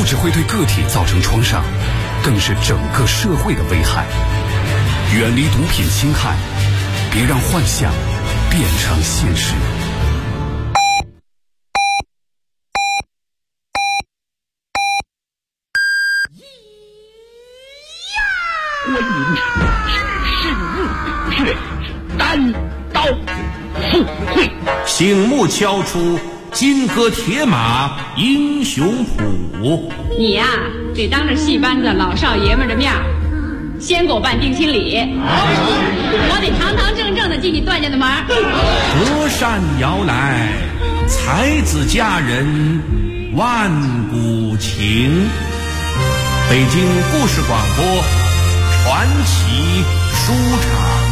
不只会对个体造成创伤，更是整个社会的危害。远离毒品侵害，别让幻想变成现实。 观音只是入却单刀赴会， 醒目敲出金戈铁马英雄谱。 你呀，得当着戏班子老少爷们的面先给我办定亲礼，我得堂堂正正的进你段家的门。 隔山遥来，才子佳人万古情。北京故事广播传奇书场。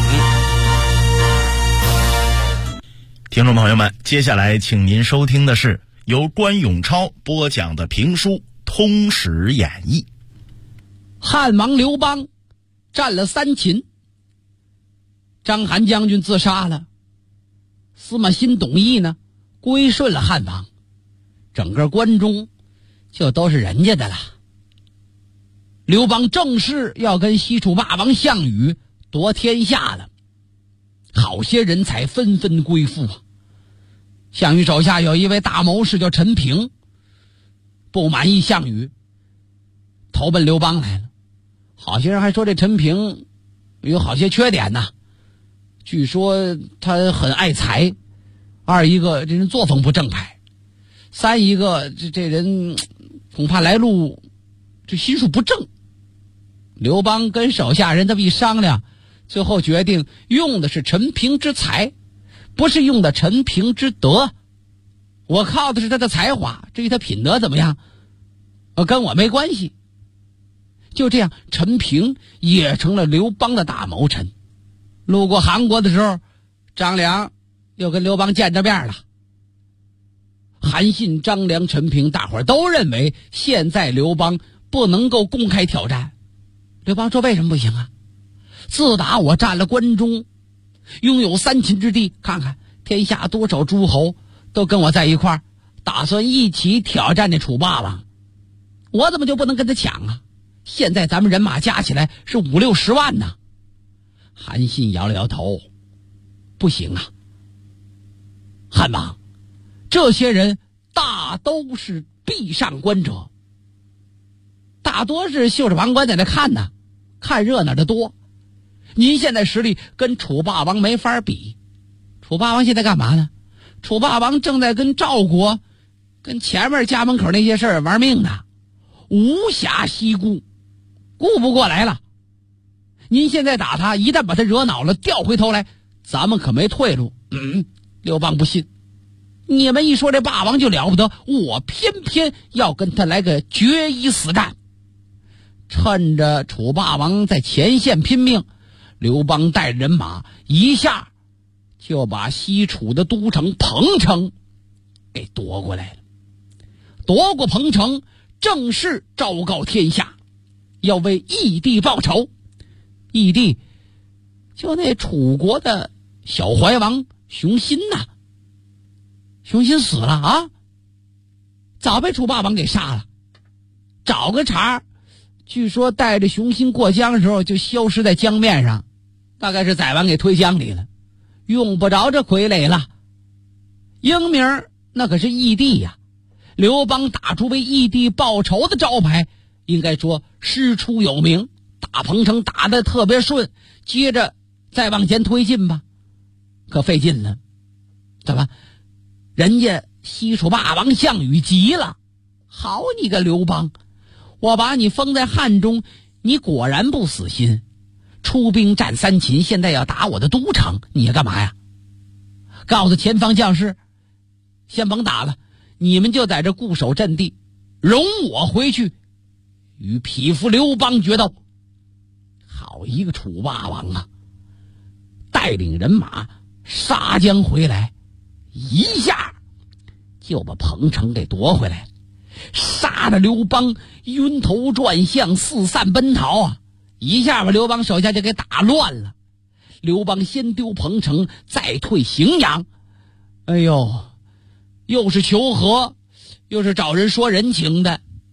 听众朋友们，接下来请您收听的是由关永超播讲的评书《通史演义》。 汉王刘邦占了三秦，章邯将军自杀了，司马欣、董翳呢归顺了汉王，整个关中就都是人家的了。刘邦正式要跟西楚霸王项羽夺天下了，好些人才纷纷归附啊。项羽手下有一位大谋士叫陈平，不满意项羽，投奔刘邦来了。好些人还说这陈平有好些缺点呢，据说他很爱财，二一个这人作风不正派，三一个这人恐怕来路这心术不正。刘邦跟手下人这么一商量，最后决定用的是陈平之才，不是用的陈平之德。我靠的是他的才华，至于他品德怎么样跟我没关系。就这样，陈平也成了刘邦的大谋臣。路过韩国的时候，张良又跟刘邦见着面了。韩信、张良、陈平大伙儿都认为现在刘邦不能够公开挑战。刘邦说为什么不行啊？自打我占了关中，拥有三秦之地，看看天下多少诸侯都跟我在一块儿，打算一起挑战这楚霸王，我怎么就不能跟他抢啊？现在咱们人马加起来是50-60万呢。韩信摇了摇头，不行啊，汉王，这些人大都是壁上观者，大多是袖手旁观在那看呢，看热闹的多。您现在实力跟楚霸王没法比。楚霸王现在干嘛呢？楚霸王正在跟赵国跟前面家门口那些事儿玩命呢，无暇西顾，顾不过来了。您现在打他，一旦把他惹恼了，调回头来，咱们可没退路。刘邦不信，你们一说这霸王就了不得，我偏偏要跟他来个决一死战。趁着楚霸王在前线拼命，刘邦带人马一下就把西楚的都城彭城给夺过来了。夺过彭城，正式昭告天下，要为义帝报仇。义帝就那楚国的小怀王熊心呐，熊心死了啊，早被楚霸王给杀了。找个茬，据说带着熊心过江的时候就消失在江面上，大概是宰完给推江里了，用不着这傀儡了。英名那可是义帝呀，刘邦打出为义帝报仇的招牌，应该说师出有名。打彭城打得特别顺，接着再往前推进吧，可费劲了。怎么人家西楚霸王项羽急了，好你个刘邦，我把你封在汉中，你果然不死心，出兵占三秦，现在要打我的都城，你要干嘛呀？告诉前方将士，先甭打了，你们就在这固守阵地，容我回去与匹夫刘邦决斗。好一个楚霸王啊，带领人马杀将回来，一下就把彭城给夺回来，杀得刘邦晕头转向，四散奔逃啊！一下把刘邦手下就给打乱了。刘邦先丢彭城，再退荥阳。哎呦，又是求和，又是找人说人情的。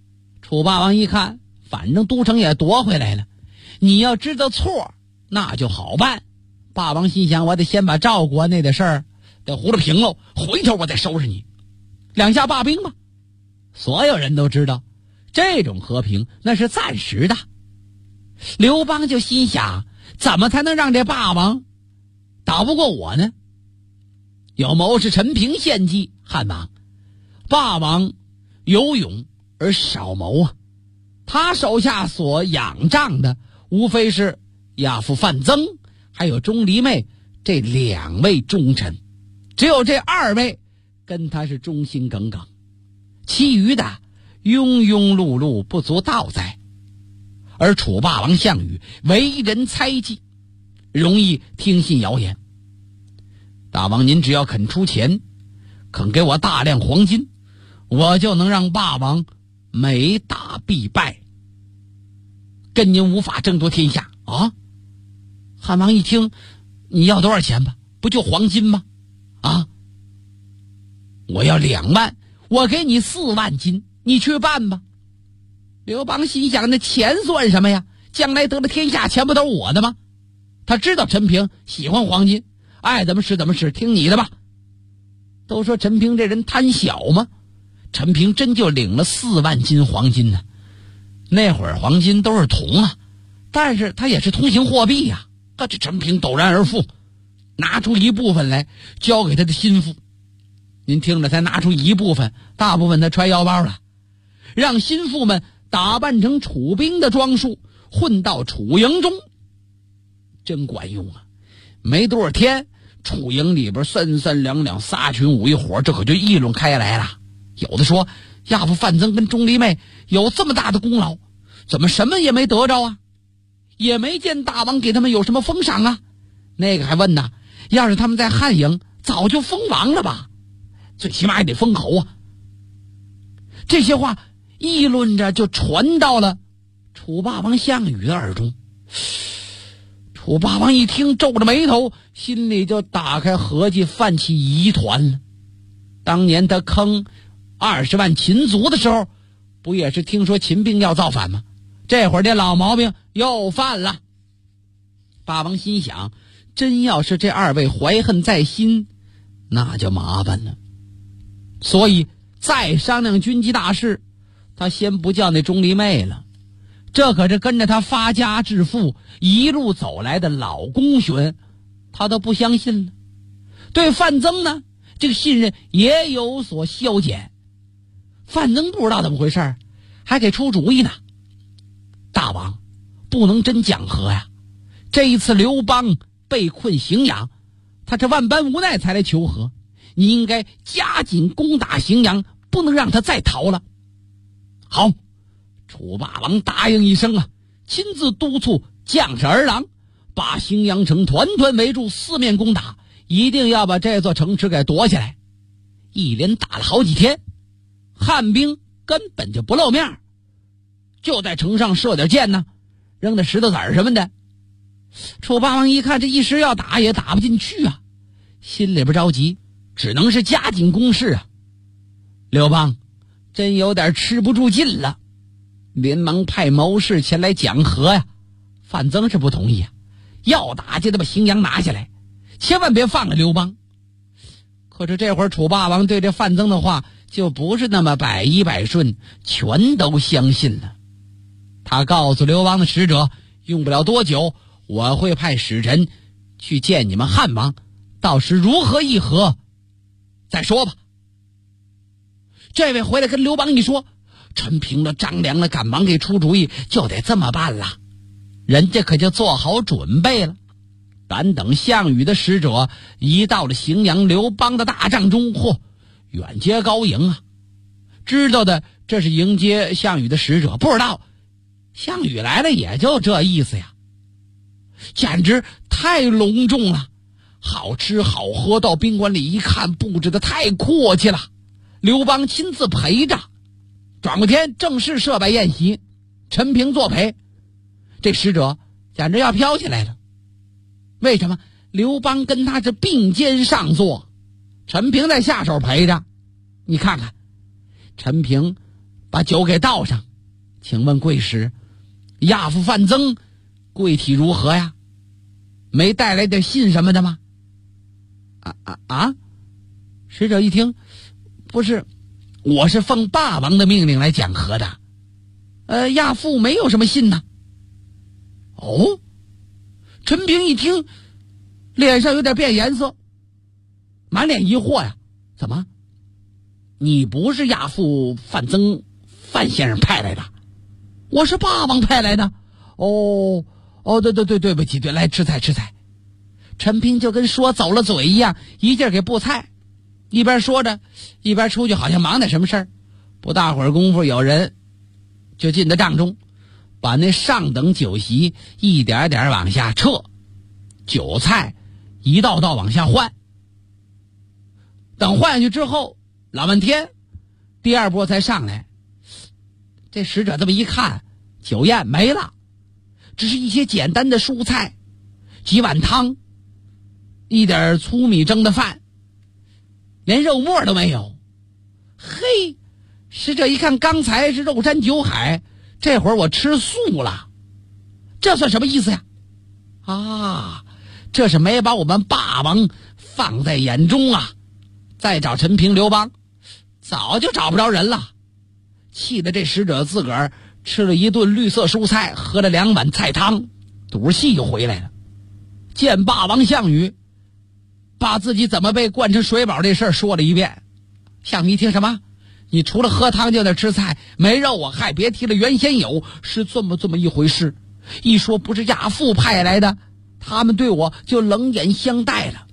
楚霸王一看，反正都城也夺回来了，你要知道错，那就好办。霸王心想，我得先把赵国那点事儿得糊了平喽，回头我再收拾你。两下罢兵吧。所有人都知道，这种和平那是暂时的。刘邦就心想，怎么才能让这霸王打不过我呢？有谋士陈平献计，汉王，霸王有勇而少谋啊。他手下所仰仗的无非是亚父范增还有钟离昧这2位忠臣，只有这2位跟他是忠心耿耿，其余的庸庸碌碌，不足道哉。而楚霸王项羽为人猜忌，容易听信谣言。大王您只要肯出钱，肯给我大量黄金，我就能让霸王每打必败，跟您无法争夺天下啊！汉王一听，你要多少钱吧？不就黄金吗？啊，我要2万，我给你4万金，你去办吧。刘邦心想，那钱算什么呀？将来得了天下，钱不都是我的吗？他知道陈平喜欢黄金，爱怎么使怎么使，听你的吧。都说陈平这人贪小吗？陈平真就领了4万斤黄金呢。那会儿黄金都是铜啊，但是他也是通行货币呀。这陈平陡然而富，拿出一部分来交给他的心腹。您听着，才拿出一部分，大部分他揣腰包了，让心腹们打扮成楚兵的装束，混到楚营中。真管用啊！没多少天，楚营里边3两两仨群5一伙，这可就议论开来了。有的说，亚父范增跟钟离昧有这么大的功劳，怎么什么也没得着啊？也没见大王给他们有什么封赏啊？那个还问呢，要是他们在汉营，早就封王了吧？最起码也得封侯啊。这些话议论着，就传到了楚霸王项羽的耳中。楚霸王一听，皱着眉头，心里就打开合计，泛起疑团了。当年他坑20万秦族的时候，不也是听说秦兵要造反吗？这会儿这老毛病又犯了。霸王心想，真要是这2位怀恨在心，那就麻烦了。所以再商量军机大事，他先不叫那钟离昧了。这可是跟着他发家致富一路走来的老公巡，他都不相信了。对范增呢，这个信任也有所消减。范增不知道怎么回事，还给出主意呢。大王不能真讲和呀，这一次刘邦被困荥阳，他这万般无奈才来求和，你应该加紧攻打荥阳，不能让他再逃了。好，楚霸王答应一声啊，亲自督促将士儿郎把荥阳城团团围住，四面攻打，一定要把这座城池给夺下来。一连打了好几天，汉兵根本就不露面，就在城上射点箭呢，扔点石头子儿什么的。楚霸王一看，这一时要打也打不进去啊，心里边着急，只能是加紧攻势啊。刘邦真有点吃不住劲了，连忙派谋士前来讲和呀。范增是不同意啊，要打就得把荥阳拿下来，千万别放了刘邦。可是这会儿楚霸王对这范增的话就不是那么百依百顺，全都相信了。他告诉刘邦的使者，用不了多久，我会派使臣去见你们汉王，到时如何议和再说吧。这位回来跟刘邦一说，陈平了张良了赶忙给出主意，就得这么办了。人家可就做好准备了。但等项羽的使者一到了荥阳刘邦的大帐中，远接高迎啊！知道的这是迎接项羽的使者，不知道项羽来了也就这意思呀。简直太隆重了，好吃好喝，到宾馆里一看，布置的太阔气了。刘邦亲自陪着，转过天正式设摆宴席，陈平作陪。这使者简直要飘起来了。为什么？刘邦跟他是并肩上座，陈平在下手陪着。你看看，陈平把酒给倒上， 请问贵使，亚父范增贵体如何呀？没带来点信什么的吗？使者一听，不是，我是奉霸王的命令来讲和的，亚父没有什么信呢。哦，陈平一听，脸上有点变颜色，满脸疑惑呀，怎么？你不是亚父范增范先生派来的？我是霸王派来的。对不起，对，来吃菜。陈平就跟说走了嘴一样，一劲儿给布菜，一边说着一边出去，好像忙点什么事儿。不大会儿功夫，有人就进到帐中，把那上等酒席一点点往下撤，酒菜一道道往下换。等换下去之后，老半天，第二波才上来。这使者这么一看，酒宴没了，只是一些简单的蔬菜，几碗汤，一点粗米蒸的饭，连肉末都没有。嘿，使者一看，刚才是肉山酒海，这会儿我吃素了，这算什么意思呀？这是没把我们霸王放在眼中啊！再找陈平、刘邦，早就找不着人了。气得这使者自个儿吃了一顿绿色蔬菜，喝了2碗菜汤，赌气就回来了。见霸王项羽，把自己怎么被灌成水饱这事儿说了一遍。项羽一听，什么？你除了喝汤就得吃菜，没肉啊？嗨，别提了，原先有，是这么一回事。一说不是亚父派来的，他们对我就冷眼相待了。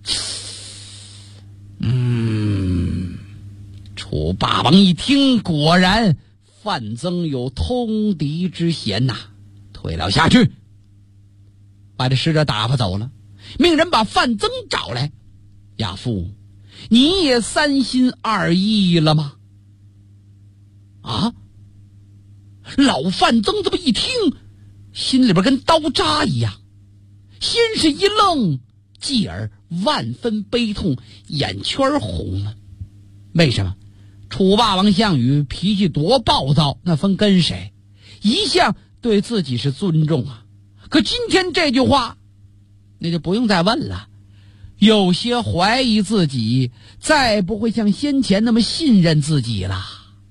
楚霸王一听，果然范增有通敌之嫌呐，退了下去，把这使者打发走了，命人把范增找来。亚父，你也3心2意了吗？老范增这么一听，心里边跟刀扎一样，先是一愣，继而万分悲痛，眼圈红了。为什么？楚霸王项羽脾气多暴躁，那分跟谁，一向对自己是尊重啊。可今天这句话，那就不用再问了，有些怀疑自己，再不会像先前那么信任自己了。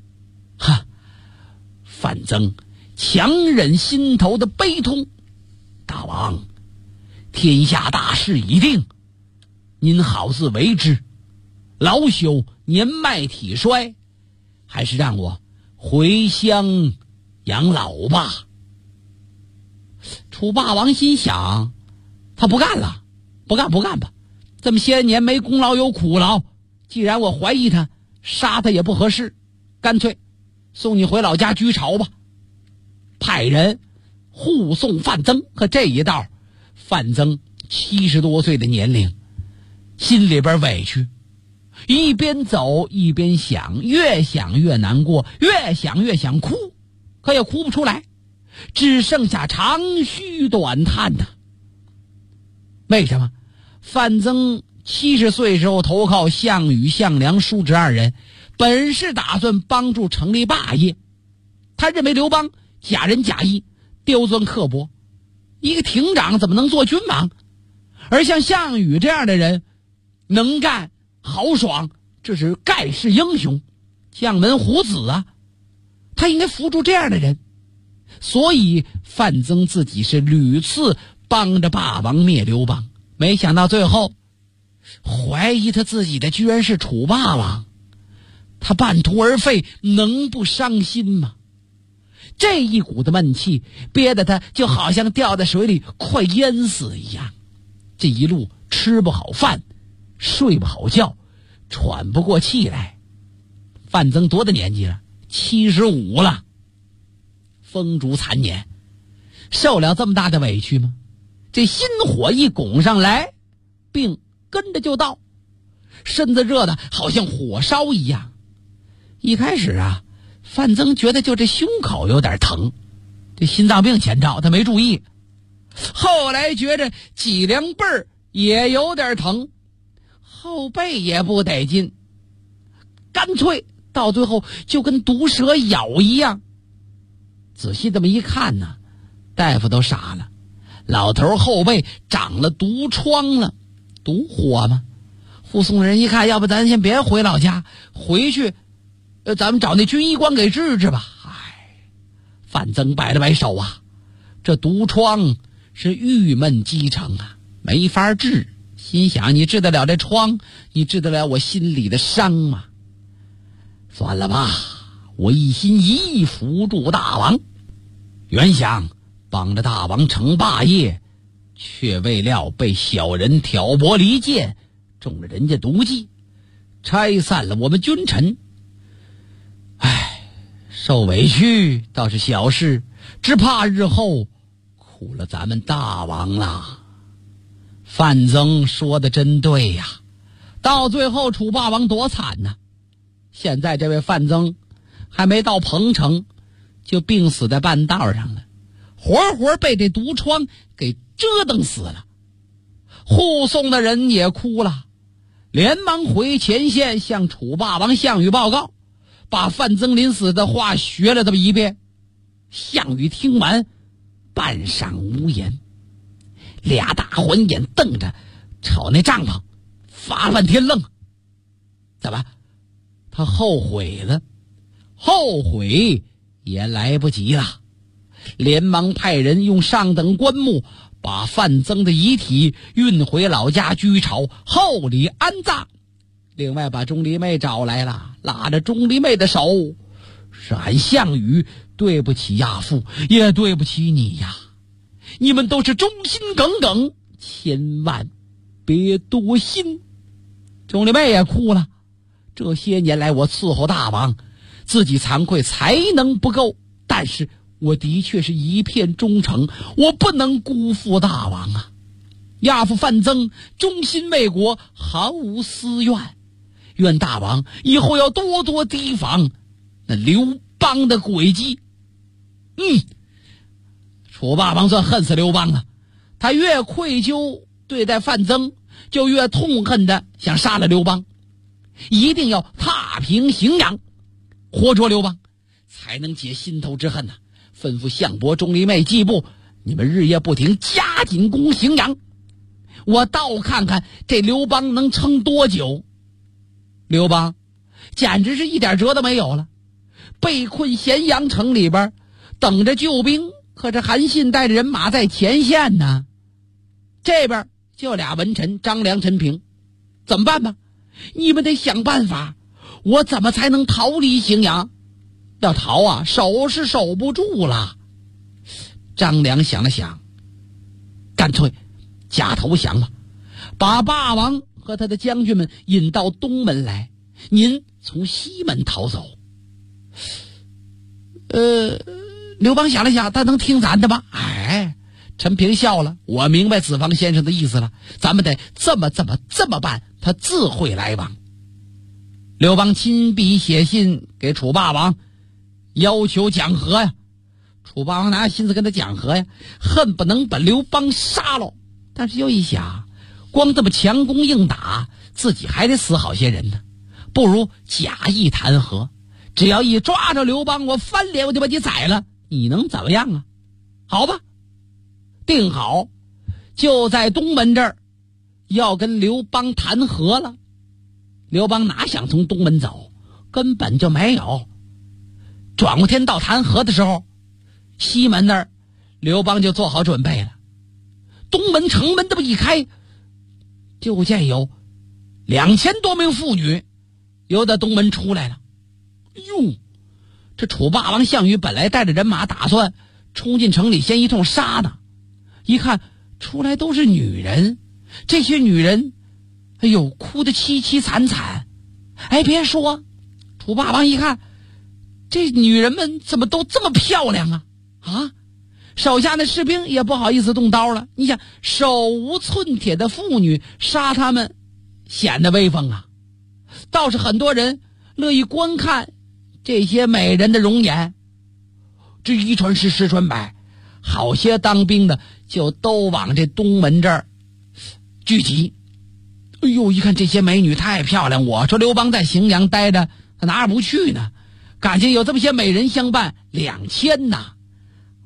范增强忍心头的悲痛，大王，天下大事已定，您好自为之。老朽年迈体衰，还是让我回乡养老吧。楚霸王心想，他不干了，不干吧，这么些年没功劳有苦劳，既然我怀疑他，杀他也不合适，干脆送你回老家居巢吧。派人护送范增。可这一道，范增70多岁的年龄，心里边委屈，一边走一边想，越想越难过，越想越想哭，可也哭不出来，只剩下长吁短叹呐。为什么？范增70岁时候投靠项羽、项梁、叔侄2人，本是打算帮助成立霸业。他认为刘邦假仁假义，刁钻刻薄，一个亭长怎么能做君王？而像项羽这样的人，能干豪爽，这是盖世英雄，将门虎子啊，他应该扶助这样的人。所以范增自己是屡次帮着霸王灭刘邦，没想到最后怀疑他自己的居然是楚霸王，他半途而废，能不伤心吗？这一股的闷气憋得他就好像掉在水里快淹死一样，这一路吃不好饭，睡不好觉，喘不过气来。范增多大年纪了？75了，风烛残年，受了这么大的委屈吗？这心火一拱上来，病跟着就到，身子热的好像火烧一样。一开始范增觉得就这胸口有点疼，这心脏病前兆他没注意，后来觉着脊梁背儿也有点疼，后背也不得劲，干脆到最后就跟毒蛇咬一样， 仔细这么一看呢，大夫都傻了，老头后背长了毒疮了，毒火吗？护送的人一看，要不咱先别回老家，回去咱们找那军医官给治治吧。范增摆了摆手啊，这毒疮是郁闷积成啊，没法治。心想，你治得了这疮，你治得了我心里的伤吗？算了吧，我一心一意扶助大王，原想帮着大王成霸业，却未料被小人挑拨离间，中了人家毒计，拆散了我们君臣。受委屈倒是小事，只怕日后苦了咱们大王了。范增说的真对呀，到最后楚霸王多惨呢！现在这位范增还没到彭城，就病死在半道上了，活活被这毒疮给折腾死了。护送的人也哭了，连忙回前线向楚霸王项羽报告，把范增临死的话学了这么一遍。项羽听完半晌无言，俩大环眼瞪着瞅那帐篷，发了半天愣。怎么？他后悔了？后悔也来不及了，连忙派人用上等棺木把范增的遗体运回老家居巢，厚礼安葬。另外把钟离昧找来了，拉着钟离昧的手，是俺项羽对不起亚父，也对不起你呀，你们都是忠心耿耿，千万别多心。钟离昧也哭了，这些年来我伺候大王，自己惭愧才能不够，但是我的确是一片忠诚，我不能辜负大王啊。亚父范增忠心为国，毫无私怨，愿大王以后要多多提防那刘邦的诡计。楚霸王算恨死刘邦了，他越愧疚对待范增，就越痛恨的想杀了刘邦，一定要踏平荥阳，活捉刘邦，才能解心头之恨呐。吩咐项伯、钟离昧、季布，你们日夜不停，加紧攻荥阳，我倒看看这刘邦能撑多久。刘邦简直是一点辙都没有了，被困咸阳城里边等着救兵，可是韩信带着人马在前线呢，这边就俩文臣张良、陈平，怎么办吧？你们得想办法，我怎么才能逃离荥阳？要逃啊，守是守不住了。张良想了想，干脆假投降吧，把霸王和他的将军们引到东门来，您从西门逃走。刘邦想了想，他能听咱的吗？陈平笑了，我明白子房先生的意思了，咱们得这么办，他自会来往。刘邦亲笔写信给楚霸王，要求讲和呀。楚霸王哪有心思跟他讲和呀，恨不能把刘邦杀了。但是又一想，光这么强攻硬打，自己还得死好些人呢，不如假意谈和，只要一抓着刘邦，我翻脸我就把你宰了，你能怎么样啊？好吧，定好，就在东门这儿要跟刘邦谈和了。刘邦哪想从东门走，根本就没有。转过天到谈和的时候，西门那儿刘邦就做好准备了。东门城门这么一开，就见有2000多名妇女由在东门出来了。哟，这楚霸王项羽本来带着人马打算冲进城里先一通杀呢，一看出来都是女人，这些女人哭得凄凄惨惨。别说，楚霸王一看这女人们怎么都这么漂亮啊，手下的士兵也不好意思动刀了。你想，手无寸铁的妇女杀他们显得威风啊，倒是很多人乐意观看这些美人的容颜。这一传十，十传百，好些当兵的就都往这东门这儿聚集。一看这些美女太漂亮，我说刘邦在荥阳待着，他哪儿不去呢？感情有这么些美人相伴，2000呐，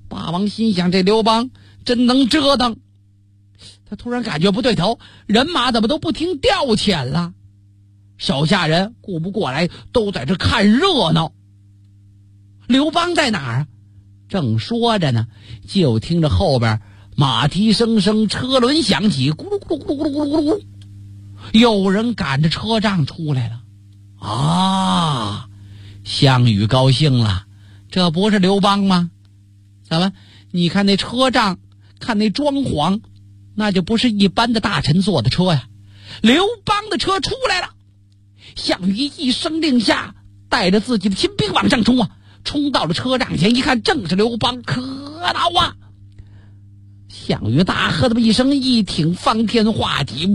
霸王心想，这刘邦真能折腾。他突然感觉不对头，人马怎么都不听调遣了？手下人顾不过来，都在这看热闹。刘邦在哪儿啊？正说着呢，就听着后边马蹄声声，车轮响起，咕噜咕噜咕噜咕噜咕噜咕噜，有人赶着车仗出来了。啊，项羽高兴了，这不是刘邦吗？怎么？你看那车仗，看那装潢，那就不是一般的大臣坐的车呀。刘邦的车出来了，项羽一声令下，带着自己的亲兵往上冲啊！冲到了车仗前，一看正是刘邦，可恼啊！项羽大喝这么一声，一挺方天画戟，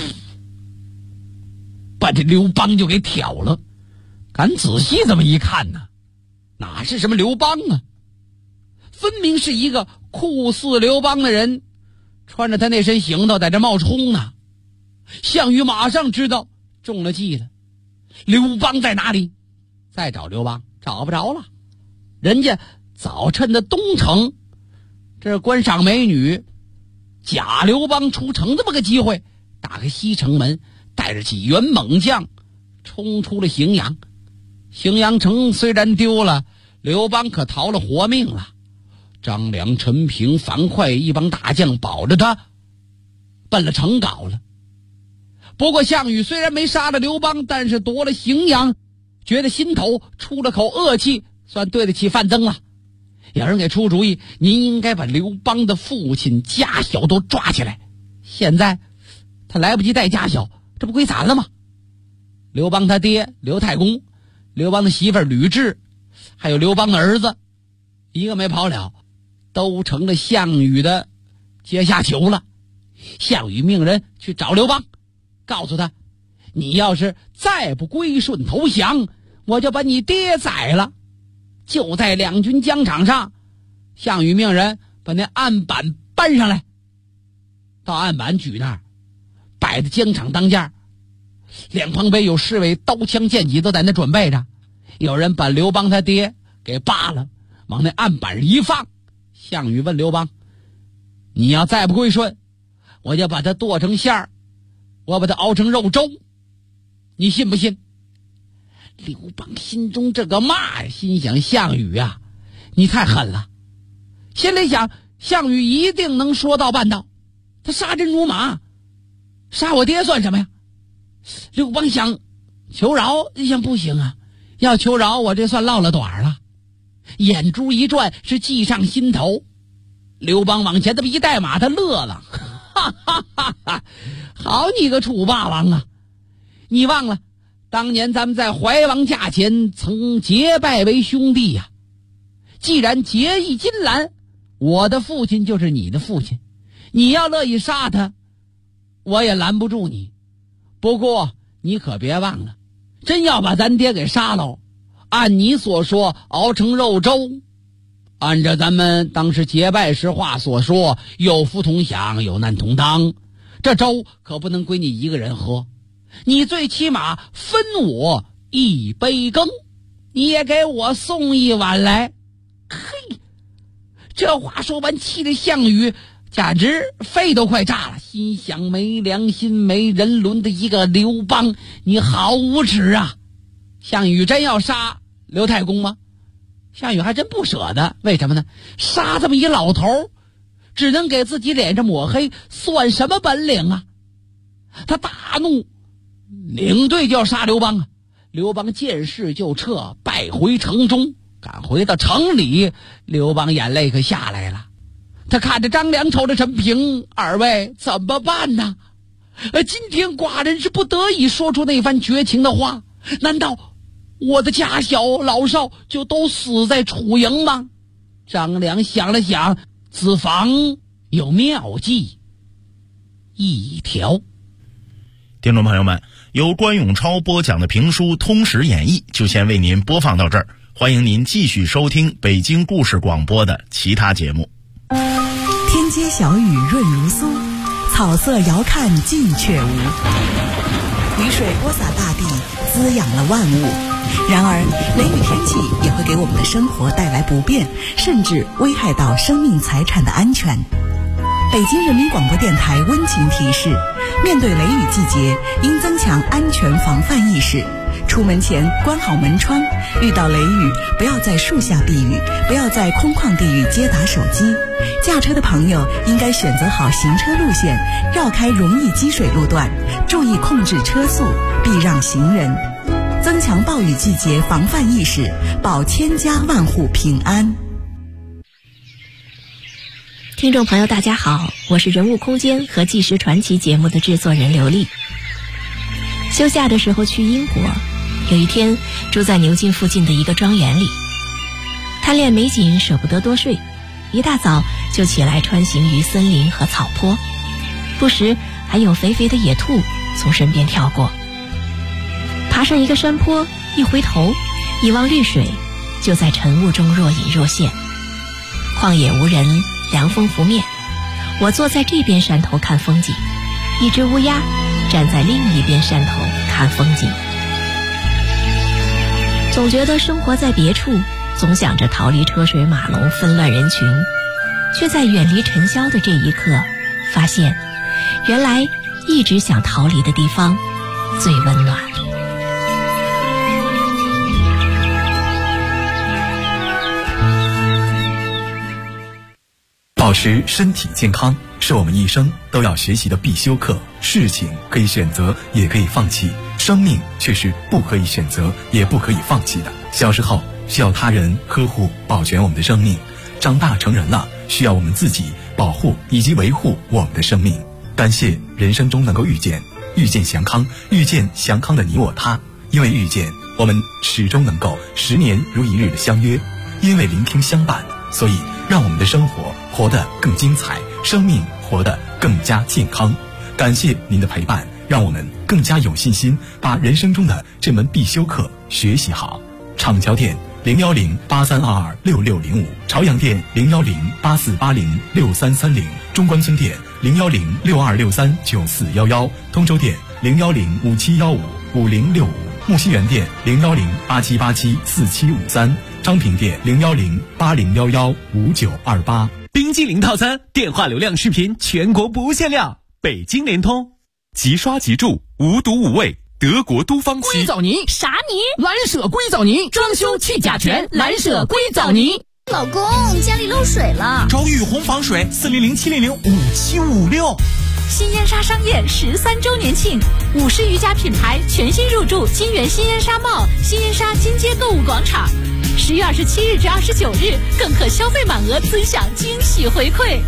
把这刘邦就给挑了。敢仔细这么一看呢，哪是什么刘邦啊，分明是一个酷似刘邦的人，穿着他那身行头在这冒充呢。项羽马上知道中了计了，刘邦在哪里？再找刘邦找不着了，人家早趁着东城这是观赏美女，假刘邦出城这么个机会，打开西城门，带着几员猛将冲出了荥阳。荥阳城虽然丢了，刘邦可逃了活命了。张良、陈平、樊哙一帮大将保着他奔了城皋了。不过项羽虽然没杀了刘邦，但是夺了荥阳，觉得心头出了口恶气，算对得起范增了。有人给出主意，您应该把刘邦的父亲家小都抓起来。现在他来不及带家小，这不归咱了吗？刘邦他爹刘太公，刘邦的媳妇儿吕雉，还有刘邦的儿子，一个没跑了，都成了项羽的阶下囚了。项羽命人去找刘邦，告诉他，你要是再不归顺投降，我就把你爹宰了。就在两军疆场上，项羽命人把那案板搬上来，到案板举那儿摆在疆场当间，两旁边有侍卫，刀枪剑戟都在那准备着。有人把刘邦他爹给扒了，往那案板一放。项羽问刘邦，你要再不归顺，我就把它剁成馅儿，我把它熬成肉粥，你信不信？刘邦心中这个骂，心想，项羽啊，你太狠了。心里想，项羽一定能说到办到，他杀人如麻，杀我爹算什么呀？刘邦想求饶，想不行啊，要求饶我这算落了短了。眼珠一转，是计上心头。刘邦往前这么一带马，他乐了，哈哈哈哈！好你个楚霸王啊！你忘了当年咱们在怀王驾前曾结拜为兄弟呀。既然结义金兰，我的父亲就是你的父亲，你要乐意杀他，我也拦不住你。不过你可别忘了，真要把咱爹给杀了，按你所说熬成肉粥，按照咱们当时结拜时话所说，有福同享，有难同当，这粥可不能归你一个人喝，你最起码分我一杯羹，你也给我送一碗来。嘿，这话说完，气得项羽简直肺都快炸了，心想，没良心没人伦的一个刘邦，你好无耻啊！项羽真要杀刘太公吗？项羽还真不舍得，为什么呢？杀这么一老头，只能给自己脸上抹黑，算什么本领啊？他大怒，领队就要杀刘邦啊！刘邦见势就撤，败回城中。赶回到城里，刘邦眼泪可下来了。他看着张良，瞅着陈平，二位怎么办呢？今天寡人是不得已说出那番绝情的话，难道我的家小老少就都死在楚营吗？张良想了想，此防有妙计一条。 听众朋友们，由关永超播讲的评书《通史演义》就先为您播放到这儿，欢迎您继续收听北京故事广播的其他节目。 天街小雨润如酥，草色遥看近却无。 雨水播洒大地，滋养了万物。然而，雷雨天气也会给我们的生活带来不便，甚至危害到生命财产的安全。北京人民广播电台温情提示：面对雷雨季节，应增强安全防范意识。出门前关好门窗，遇到雷雨不要在树下避雨，不要在空旷地域接打手机。驾车的朋友应该选择好行车路线，绕开容易积水路段，注意控制车速，避让行人。增强暴雨季节防范意识，保千家万户平安。 听众朋友大家好，我是人物空间和纪实传奇节目的制作人刘丽。休假的时候去英国，有一天住在牛津附近的一个庄园里，贪恋美景舍不得多睡，一大早就起来穿行于森林和草坡，不时还有肥肥的野兔从身边跳过。爬上一个山坡，一回头一望绿水，就在晨雾中若隐若现。旷野无人，凉风拂面，我坐在这边山头看风景，一只乌鸦站在另一边山头看风景。总觉得生活在别处，总想着逃离车水马龙纷乱人群，却在远离尘嚣的这一刻发现，原来一直想逃离的地方最温暖。 保持身体健康是我们一生都要学习的必修课。事情可以选择，也可以放弃，生命却是不可以选择，也不可以放弃的。小时候需要他人呵护保全我们的生命，长大成人了，需要我们自己保护以及维护我们的生命。感谢人生中能够遇见祥康，遇见祥康的你我他。因为遇见，我们始终能够10年如一日的相约；因为聆听相伴，所以让我们的生活活得更精彩，生命活得更加健康。感谢您的陪伴，让我们更加有信心把人生中的这门必修课学习好。厂桥店01083226605，朝阳店01084806330，中关村店01062639411，通州店01057155065，木樨园店01087874753，昌平店01080115928。 冰激凌套餐，电话流量视频全国不限量，北京联通。即刷即住，无毒无味，德国都芳烯。 硅藻泥啥泥？ 蓝舍硅藻泥，装修去甲醛，蓝舍硅藻泥。 老公，家里漏水了， 找雨虹防水，400-700-5756。 新烟沙商业13周年庆，50余家品牌全新入驻金源新烟沙帽、新烟沙金街购物广场。10月27日至29日，更可消费满额尊享惊喜回馈。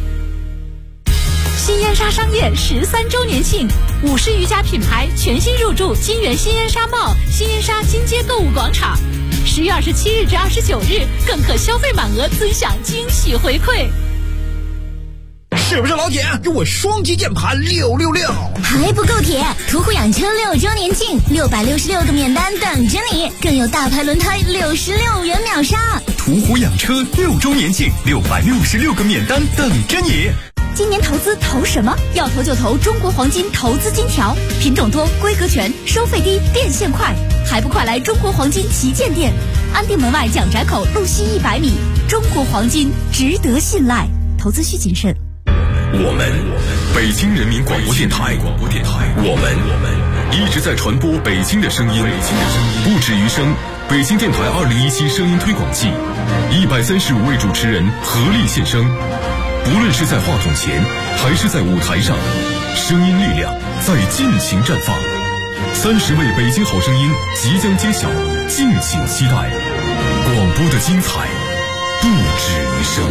新烟沙商业13周年庆，50余家品牌全新入驻金源新烟沙帽、新烟沙金街购物广场。10月27日至29日，更可消费满额尊享惊喜回馈。 是不是老铁？给我双击键盘666！ 还不够铁！途虎养车6周年庆，666个免单等着你，更有大牌轮胎66元秒杀。 途虎养车6周年庆，666个免单等着你。 今年投资投什么？要投就投中国黄金投资金条，品种多，规格全，收费低，变现快，还不快来中国黄金旗舰店，安定门外蒋宅口路西100米。中国黄金值得信赖，投资需谨慎。 我们北京人民广播电台，我们一直在传播北京的声音，不止于声。北京电台2017声音推广季，135位主持人合力献声。不论是在话筒前，还是在舞台上，声音力量在尽情绽放。30位北京好声音即将揭晓，敬请期待。广播的精彩不止于声。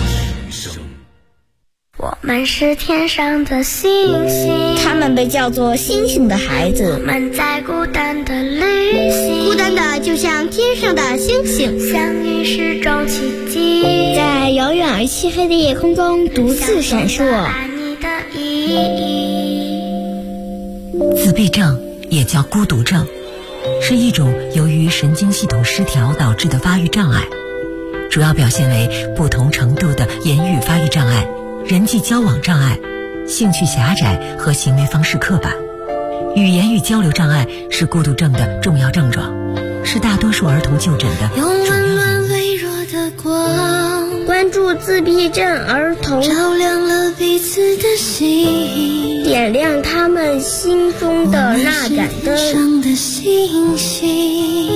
我们是天上的星星， 他们被叫做星星的孩子。 我们在孤单的旅行， 孤单的就像天上的星星， 相遇是种奇迹， 在遥远而漆黑的夜空中独自闪烁。 爱你的意义。 自闭症也叫孤独症，是一种由于神经系统失调导致的发育障碍，主要表现为不同程度的言语发育障碍、人际交往障碍、兴趣狭窄和行为方式刻板。 语言与交流障碍是孤独症的重要症状，是大多数儿童就诊的主要温暖微弱的光，关注自闭症儿童，照亮了彼此的心，点亮他们心中的那盏灯上的星星。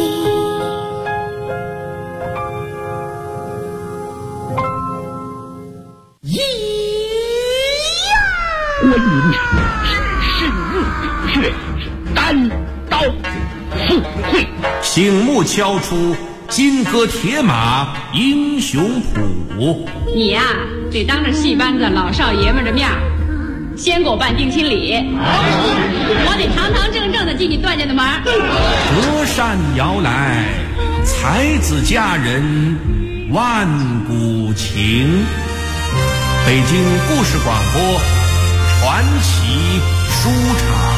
观音是日月单刀赴会， 醒目敲出金戈铁马英雄谱。 你呀，得当着戏班子老少爷们的面先给我办定亲礼，我得堂堂正正的进你段家的门。 隔山遥来，才子佳人万古情。北京故事广播传奇书场。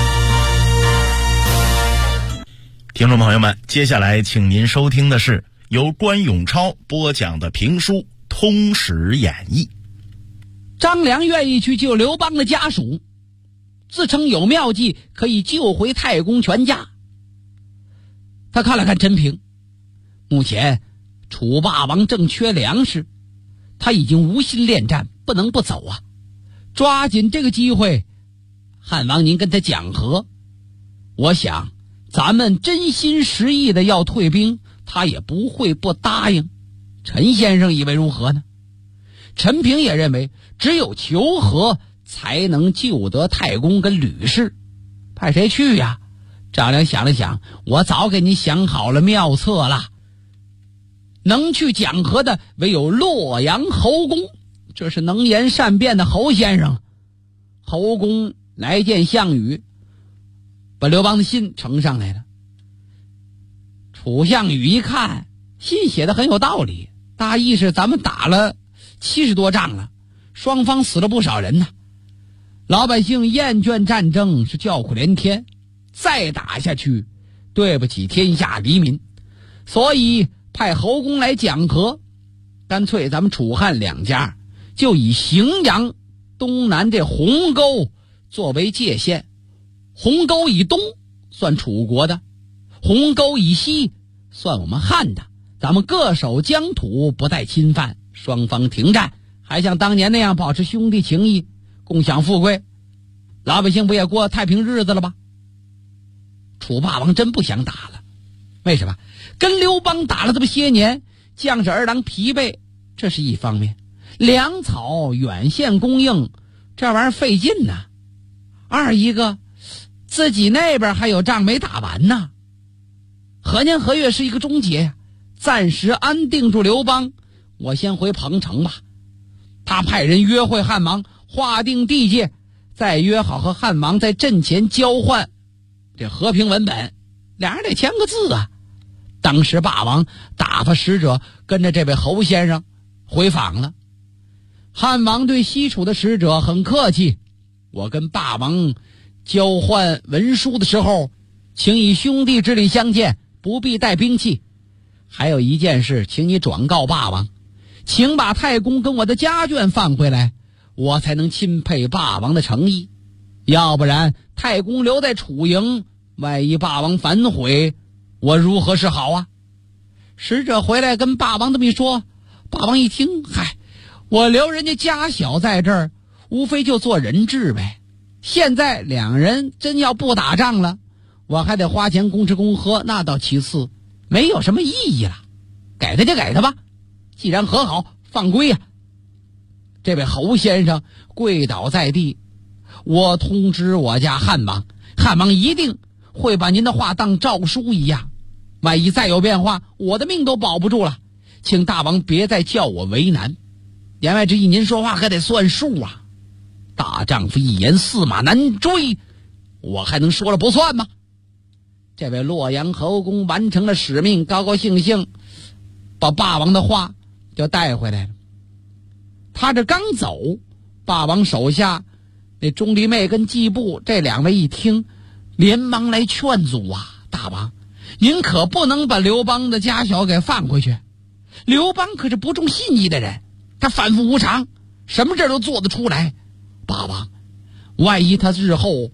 听众朋友们，接下来请您收听的是由关永超播讲的评书《通史演义》。 张良愿意去救刘邦的家属，自称有妙计可以救回太公全家。他看了看陈平，目前楚霸王正缺粮食，他已经无心恋战，不能不走啊！抓紧这个机会，汉王您跟他讲和，我想咱们真心实意的要退兵，他也不会不答应。陈先生以为如何呢？陈平也认为只有求和才能救得太公跟吕氏。派谁去呀？张良想了想，我早给你想好了妙策了。能去讲和的唯有洛阳侯公，这是能言善辩的侯先生。侯公来见项羽，把刘邦的信呈上来了。楚项羽一看，信写的很有道理，大意是咱们打了70多仗了，双方死了不少人呢，老百姓厌倦战争，是叫苦连天，再打下去对不起天下黎民，所以派侯公来讲和。干脆咱们楚汉两家就以荥阳东南这鸿沟作为界限，鸿沟以东算楚国的，鸿沟以西算我们汉的，咱们各守疆土，不再侵犯，双方停战，还像当年那样保持兄弟情谊，共享富贵，老百姓不也过太平日子了吧？楚霸王真不想打了，为什么？跟刘邦打了这么些年，将士儿郎疲惫，这是一方面，粮草远线供应，这玩意儿费劲呢。二一个，自己那边还有仗没打完呢。何年何月是一个终结呀？暂时安定住刘邦，我先回彭城吧。他派人约会汉王，划定地界，再约好和汉王在阵前交换这和平文本，俩人得签个字啊。当时霸王打发使者跟着这位侯先生回访了。汉王对西楚的使者很客气，我跟霸王交换文书的时候，请以兄弟之礼相见，不必带兵器。还有一件事，请你转告霸王，请把太公跟我的家眷放回来，我才能钦佩霸王的诚意。要不然太公留在楚营，万一霸王反悔，我如何是好啊？使者回来跟霸王这么一说，霸王一听，嗨，我留人家家小在这儿，无非就做人质呗。现在两人真要不打仗了，我还得花钱公吃公喝，那倒其次，没有什么意义了。给他就给他吧，既然和好，放归呀。这位侯先生跪倒在地，我通知我家汉王，汉王一定会把您的话当诏书一样，万一再有变化，我的命都保不住了，请大王别再叫我为难。言外之意，您说话可得算数啊！大丈夫一言驷马难追，我还能说了不算吗？这位洛阳侯公完成了使命，高高兴兴把霸王的话就带回来了。他这刚走，霸王手下那钟离昧跟季布这两位一听，连忙来劝阻啊，大王您可不能把刘邦的家小给放回去，刘邦可是不重信义的人，他反复无常，什么事都做得出来。霸王，万一他日后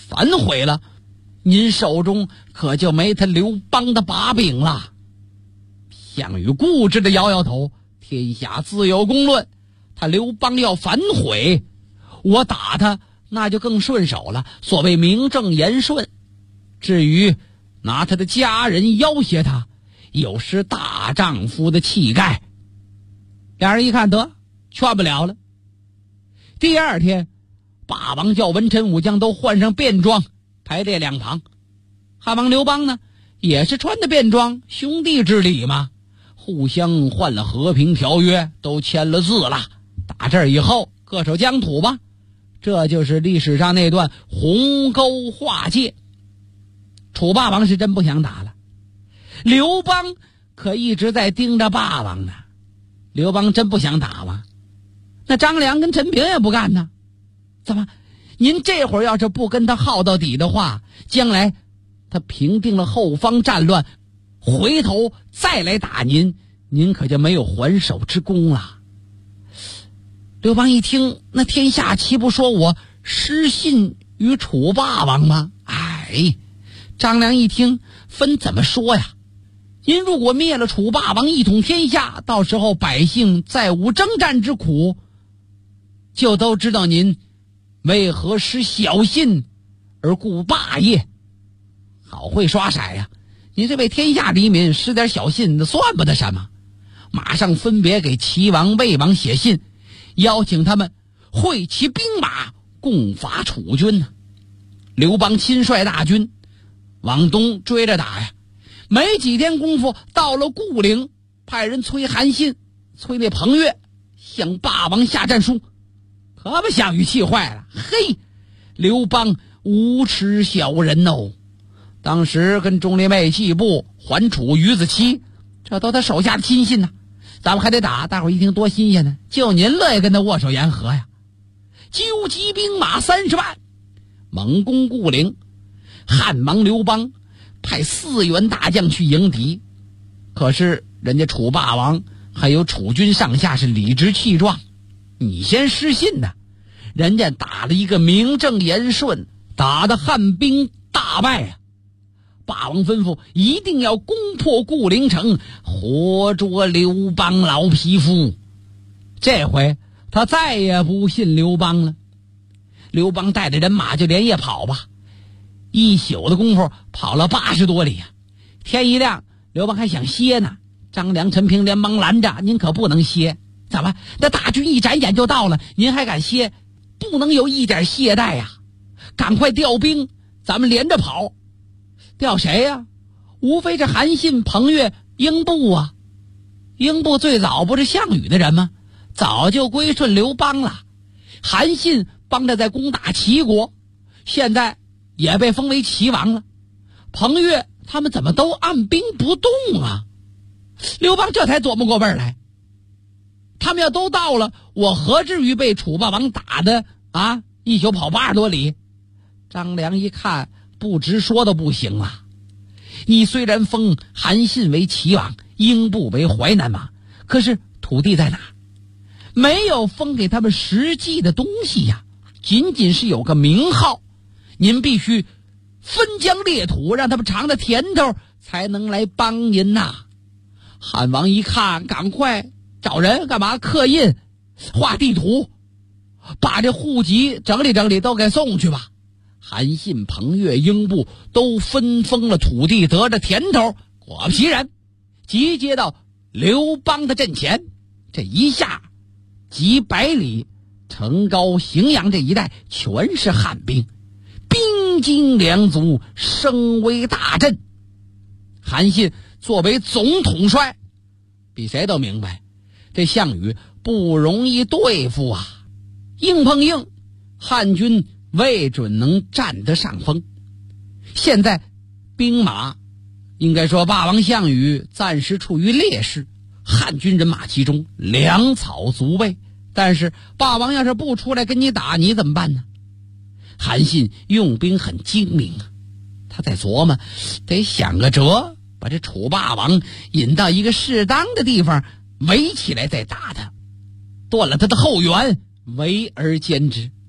反悔了，您手中可就没他刘邦的把柄了。项羽固执的摇摇头，天下自有公论，他刘邦要反悔，我打他那就更顺手了，所谓名正言顺。至于拿他的家人要挟他，有失大丈夫的气概。两人一看得劝不了了。第二天，霸王叫文臣武将都换上便装，排列两旁。汉王刘邦呢，也是穿的便装，兄弟之礼嘛，互相换了和平条约，都签了字了。打这儿以后，各守疆土吧。这就是历史上那段鸿沟划界。楚霸王是真不想打了，刘邦可一直在盯着霸王呢。刘邦真不想打吗？那张良跟陈平也不干呢。怎么，您这会儿要是不跟他耗到底的话，将来他平定了后方战乱，回头再来打您，您可就没有还手之功了。刘邦一听，那天下岂不说我失信于楚霸王吗？哎，张良一听，分怎么说呀？您如果灭了楚霸王，一统天下，到时候百姓再无征战之苦，就都知道您为何失小信而顾霸业。好会刷色呀！您这为天下黎民失点小信，那算不得什么。马上分别给齐王、魏王写信，邀请他们会齐兵马共伐楚军呢。刘邦亲率大军往东追着打呀，没几天功夫到了固陵，派人催韩信、催那彭越向霸王下战书。可把项羽气坏了，嘿，刘邦无耻小人哦！当时跟钟离昧、季布、桓楚、于子期，这都他手下的亲信呢，咱们还得打。大伙一听多新鲜呢，就您乐意跟他握手言和呀？纠集兵马30万，猛攻固陵。汉王刘邦派4员大将去迎敌，可是人家楚霸王还有楚军上下是理直气壮，你先失信的，人家打了一个名正言顺，打得汉兵大败啊！霸王吩咐一定要攻破固陵城，活捉刘邦老匹夫。这回他再也不信刘邦了。刘邦带着人马就连夜跑吧，一宿的功夫跑了80多里啊！天一亮，刘邦还想歇呢，张良、陈平连忙拦着：“您可不能歇！怎么？那大军一眨眼就到了，您还敢歇？不能有一点懈怠呀！赶快调兵，咱们连着跑。”调谁呀？无非是韩信、彭越、英布啊。英布最早不是项羽的人吗？早就归顺刘邦了。韩信帮他在攻打齐国，现在也被封为齐王了。彭越他们怎么都按兵不动啊？刘邦这才琢磨过味儿来，他们要都到了，我何至于被楚霸王打的啊一宿跑80多里？张良一看，不直说都不行了。你虽然封韩信为齐王，英布为淮南王，可是土地在哪？没有封给他们实际的东西呀，仅仅是有个名号。您必须分疆裂土，让他们尝着甜头，才能来帮您呐。汉王一看，赶快找人干嘛？刻印、画地图，把这户籍整理整理，都给送去吧。韩信、彭越、英布都分封了土地，得着甜头。果不其然，集结到刘邦的阵前，这一下几百里，成高、荥阳这一带全是汉兵，兵精粮足，声威大振。韩信作为总统帅，比谁都明白这项羽不容易对付啊。硬碰硬，汉军未准能占得上风。现在兵马应该说霸王项羽暂时处于劣势，汉军人马其中，粮草足备。但是霸王要是不出来跟你打，你怎么办呢？韩信用兵很精明啊，他在琢磨得想个辙，把这楚霸王引到一个适当的地方围起来再打他，断了他的后援，围而歼之。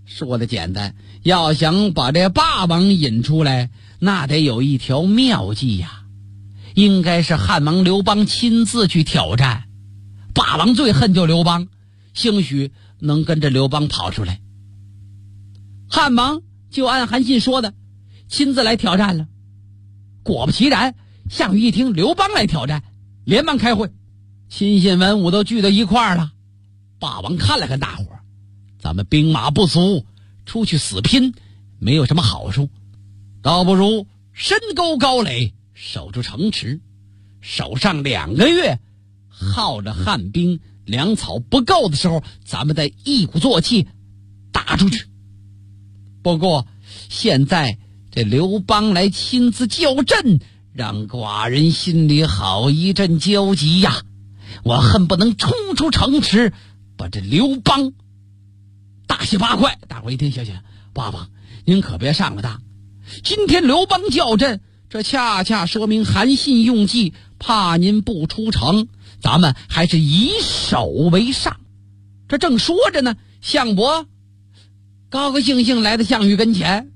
说的简单，要想把这霸王引出来，那得有一条妙计呀，应该是汉王刘邦亲自去挑战。霸王最恨就刘邦，兴许能跟着刘邦跑出来。汉王就按韩信说的，亲自来挑战了。果不其然，项羽一听刘邦来挑战，连忙开会，亲信文武都聚到一块儿了。霸王看了看大伙儿，咱们兵马不足，出去死拼没有什么好处，倒不如深沟高垒，守住城池，守上2个月，耗着汉兵粮草不够的时候，咱们再一鼓作气打出去。不过现在这刘邦来亲自叫阵，让寡人心里好一阵焦急呀！我恨不能冲出城池，把这刘邦大卸八块。大伙一听，行，爸王您可别上了当，今天刘邦叫阵，这恰恰说明韩信用计，怕您不出城，咱们还是以守为上。这正说着呢，项伯高高兴兴来到项羽跟前。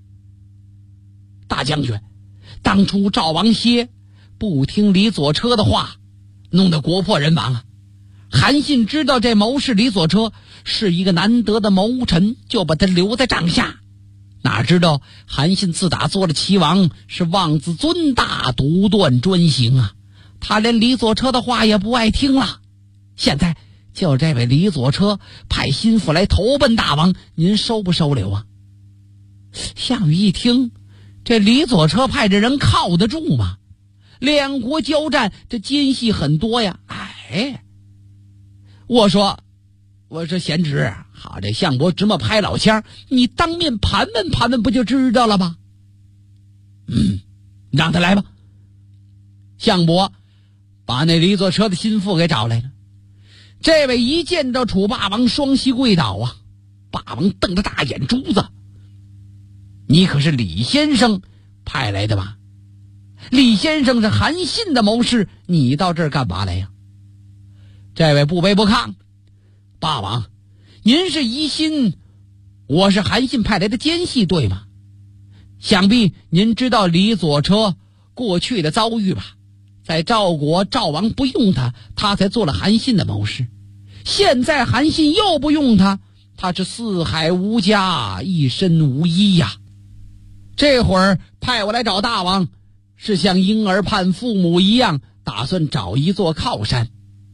大将军，当初赵王歇不听李左车的话，弄得国破人亡啊。韩信知道这谋士李左车是一个难得的谋臣，就把他留在帐下。哪知道韩信自打做了齐王，是妄自尊大，独断专行啊，他连李左车的话也不爱听了。现在叫这位李左车派心腹来投奔大王，您收不收留啊？项羽一听，这李左车派这人靠得住吗？两国交战，这奸细很多呀。我说贤侄，好，这项伯直么拍老腔，你当面盘问盘问不就知道了吗？让他来吧。项伯把那李左车的心腹给找来了。这位一见到楚霸王，双膝跪倒啊！霸王瞪着大眼珠子，你可是李先生派来的吧？李先生是韩信的谋士，你到这儿干嘛来呀？这位不卑不亢，霸王，您是疑心我是韩信派来的奸细对吗？想必您知道李左车过去的遭遇吧？在赵国，赵王不用他，他才做了韩信的谋士。现在韩信又不用他，他是四海无家，一身无依呀。这会儿派我来找大王，是像婴儿盼父母一样，打算找一座靠山。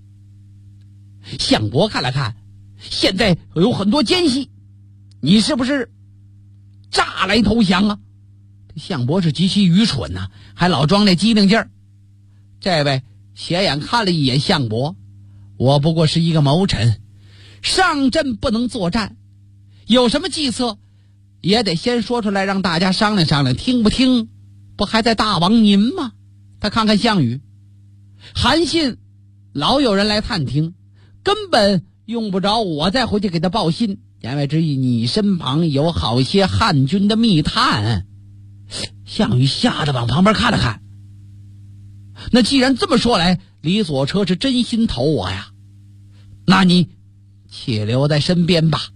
项伯看了看，现在有很多奸细，你是不是诈来投降啊？项伯是极其愚蠢呐，还老装那机灵劲儿。这位斜眼看了一眼项伯，我不过是一个谋臣，上阵不能作战，有什么计策也得先说出来，让大家商量商量，听不听不还在大王您吗？他看看项羽，韩信老有人来探听，根本用不着我再回去给他报信，言外之意你身旁有好些汉军的密探。项羽吓得往旁边看了看，那既然这么说来，李左车是真心投我呀，那你且留在身边吧。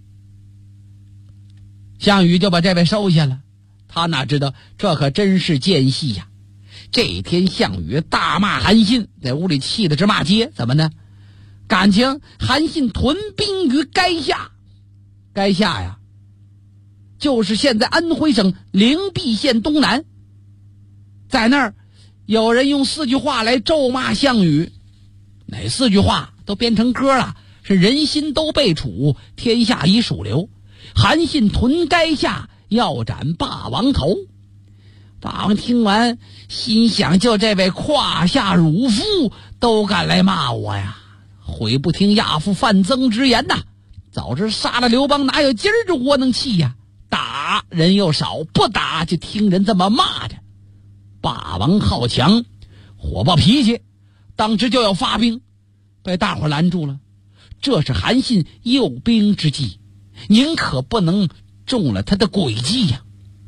项羽就把这位收下了，他哪知道这可真是奸细呀。这一天项羽大骂韩信，在屋里气得直骂街。怎么呢？感情韩信屯兵于垓下，垓下呀就是现在安徽省灵璧县东南。在那儿有人用4句话来咒骂项羽，哪4句话都编成歌了，是人心都被楚，天下已属流。韩信屯垓下，要斩霸王头。霸王听完心想，就这位胯下乳妇都敢来骂我呀，悔不听亚父范增之言呐，早知杀了刘邦，哪有今儿这窝囊气呀。打人又少，不打就听人这么骂着。霸王好强，火爆脾气，当时就要发兵，被大伙拦住了。这是韩信诱兵之计，您可不能中了他的诡计呀。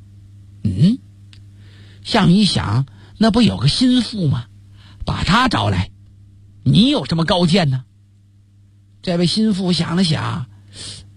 项羽想，那不有个心腹吗？把他找来，你有什么高见呢？这位心腹想了想，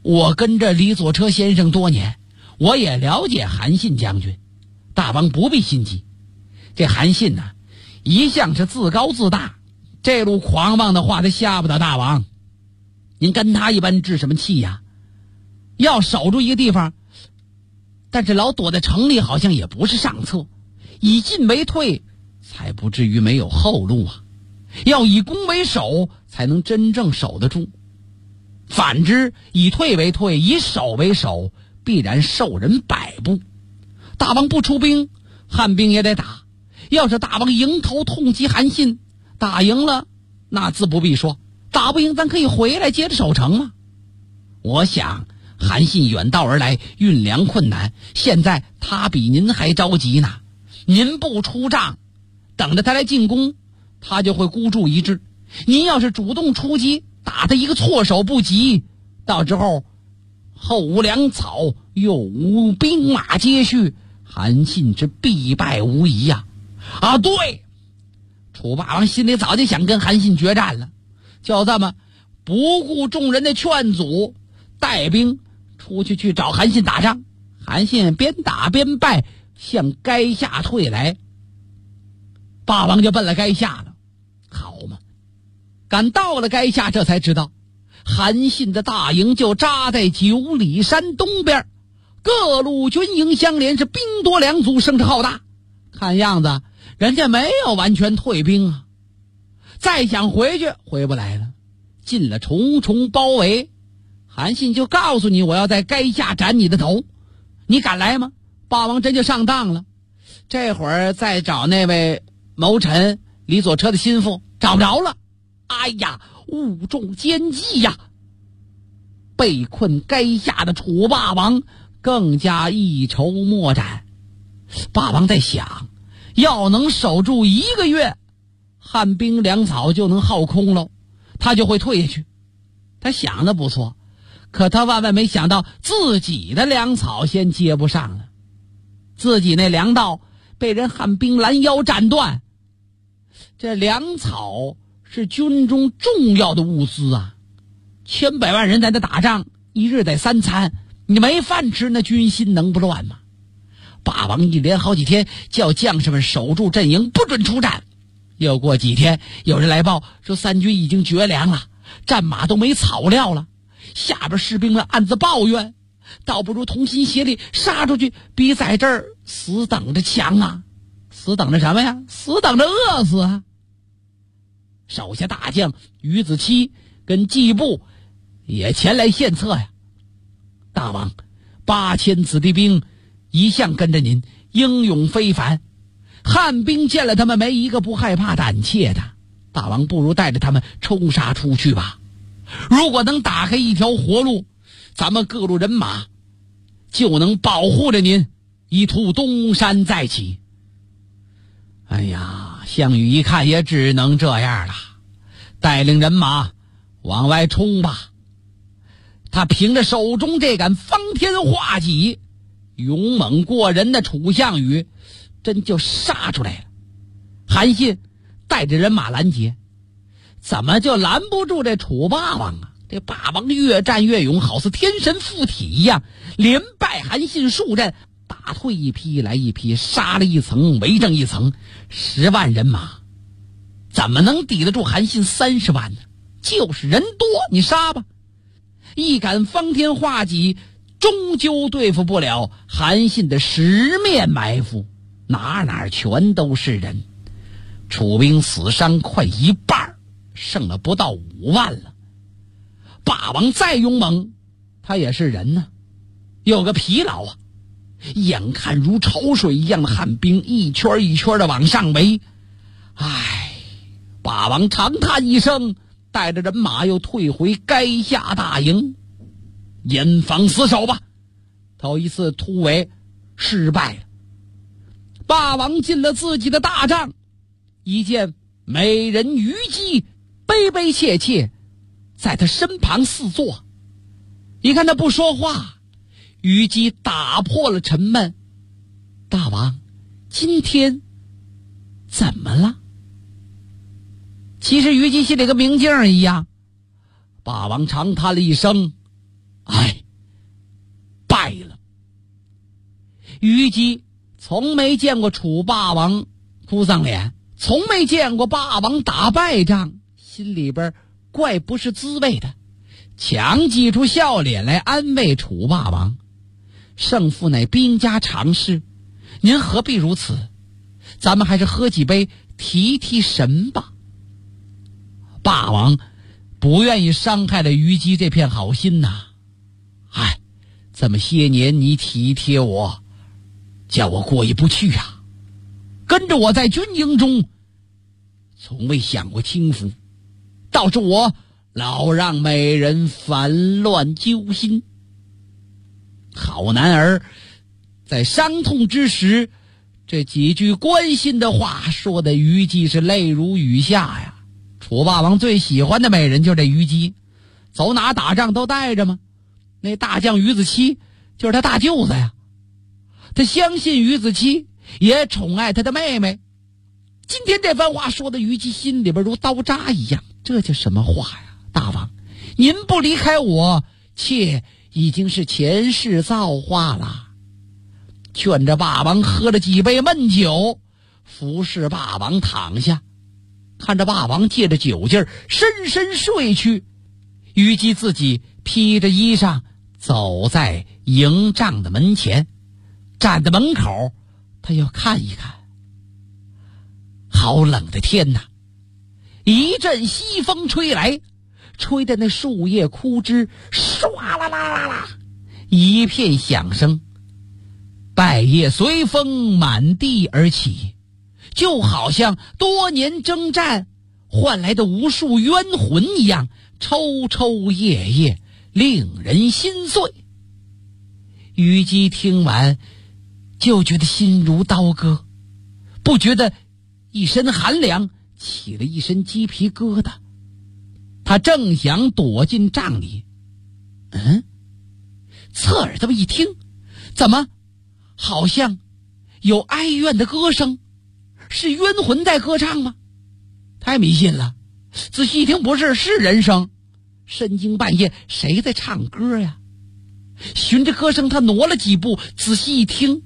我跟着李左车先生多年，我也了解韩信将军，大王不必心急。这韩信呢，一向是自高自大，这路狂妄的话他吓不得大王。您跟他一般置什么气呀？要守住一个地方，但是老躲在城里好像也不是上策，以进为退，才不至于没有后路啊。要以攻为守，才能真正守得住。反之，以退为退，以守为守，必然受人摆布。大王不出兵，汉兵也得打。要是大王迎头痛击韩信，打赢了那自不必说，打不赢咱可以回来接着守城啊。我想韩信远道而来，运粮困难，现在他比您还着急呢。您不出帐，等着他来进攻，他就会孤注一掷。您要是主动出击，打他一个措手不及，到之后后无粮草，又无兵马接续，韩信是必败无疑呀。对，楚霸王心里早就想跟韩信决战了，就这么不顾众人的劝阻，带兵出去找韩信打仗。韩信边打边败，向垓下退来。霸王就奔了垓下了。好嘛，赶到了垓下，这才知道韩信的大营就扎在9里山东边，各路军营相连，是兵多粮足，声势浩大。看样子人家没有完全退兵啊，再想回去回不来了。进了重重包围，韩信就告诉你，我要在垓下斩你的头，你敢来吗？霸王真就上当了。这会儿再找那位谋臣李左车的心腹，找不着了。哎呀，误中奸计呀！被困垓下的楚霸王更加一筹莫展。霸王在想，要能守住1个月，汉兵粮草就能耗空了，他就会退下去。他想的不错，可他万万没想到自己的粮草先接不上了，自己那粮道被人汉兵拦腰斩断。这粮草是军中重要的物资啊，千百万人在那打仗，一日得3餐，你没饭吃，那军心能不乱吗？霸王一连好几天叫将士们守住阵营，不准出战。又过几天，有人来报说三军已经绝粮了，战马都没草料了。下边士兵们暗自抱怨，倒不如同心协力杀出去，比在这儿死等着强啊！死等着什么呀？死等着饿死啊！手下大将于子期跟季布也前来献策呀。大王，8000子弟兵一向跟着您，英勇非凡，汉兵见了他们没一个不害怕胆怯的。大王不如带着他们冲杀出去吧，如果能打开一条活路，咱们各路人马就能保护着您，一图东山再起。哎呀，项羽一看也只能这样了，带领人马往外冲吧。他凭着手中这杆方天画戟，勇猛过人的楚项羽真就杀出来了。韩信带着人马拦截，怎么就拦不住这楚霸王啊？这霸王越战越勇，好似天神附体一样，连败韩信数阵，打退一批来一批，杀了一层围正一层，10万人马怎么能抵得住韩信30万呢？就是人多，你杀吧。一杆方天画戟终究对付不了韩信的10面埋伏，哪全都是人。楚兵死伤快1半，剩了不到5万了。霸王再勇猛，他也是人呢，有个疲劳啊。眼看如潮水一样的汉兵一圈一圈的往上围，霸王长叹一声，带着人马又退回垓下大营，严防死守吧。头一次突围失败了。霸王进了自己的大帐，一见美人虞姬悲悲切切在他身旁四坐。一看他不说话，虞姬打破了沉闷：“大王，今天怎么了？”其实虞姬心里跟明镜一样。霸王长叹了一声：“哎， 姬从没见过楚霸王哭丧脸，从没见过霸王打败仗，心里边怪不是滋味的，强挤出笑脸来安慰楚霸王：胜负乃兵家常事，您何必如此？咱们还是喝几杯提提神吧。霸王不愿意伤害了虞姬这片好心呐。哎，这么些年你体贴我，叫我过意不去啊。跟着我在军营中，从未享过清福，导致我老让美人烦乱揪心。好男儿在伤痛之时，这几句关心的话说的虞姬是泪如雨下呀。楚霸王最喜欢的美人就是这虞姬，走哪打仗都带着吗？那大将于子期就是他大舅子呀。他相信于子期，也宠爱他的妹妹。今天这番话说的虞姬心里边如刀扎一样，这叫什么话呀？大王，您不离开我，妾已经是前世造化了。劝着霸王喝了几杯闷酒，服侍霸王躺下，看着霸王借着酒劲儿深深睡去，虞姬自己披着衣裳走在营帐的门前，站在门口，他要看一看。好冷的天哪！一阵西风吹来，吹得那树叶枯枝唰啦啦啦啦一片响声，败叶随风满地而起，就好像多年征战换来的无数冤魂一样，抽抽噎噎，令人心碎。虞姬听完就觉得心如刀割，不觉得一身寒凉，起了一身鸡皮疙瘩。他正想躲进帐里，侧耳这么一听，怎么好像有哀怨的歌声？是冤魂在歌唱吗？太迷信了，仔细一听不是，是人声。深更半夜谁在唱歌呀？循着歌声他挪了几步，仔细一听，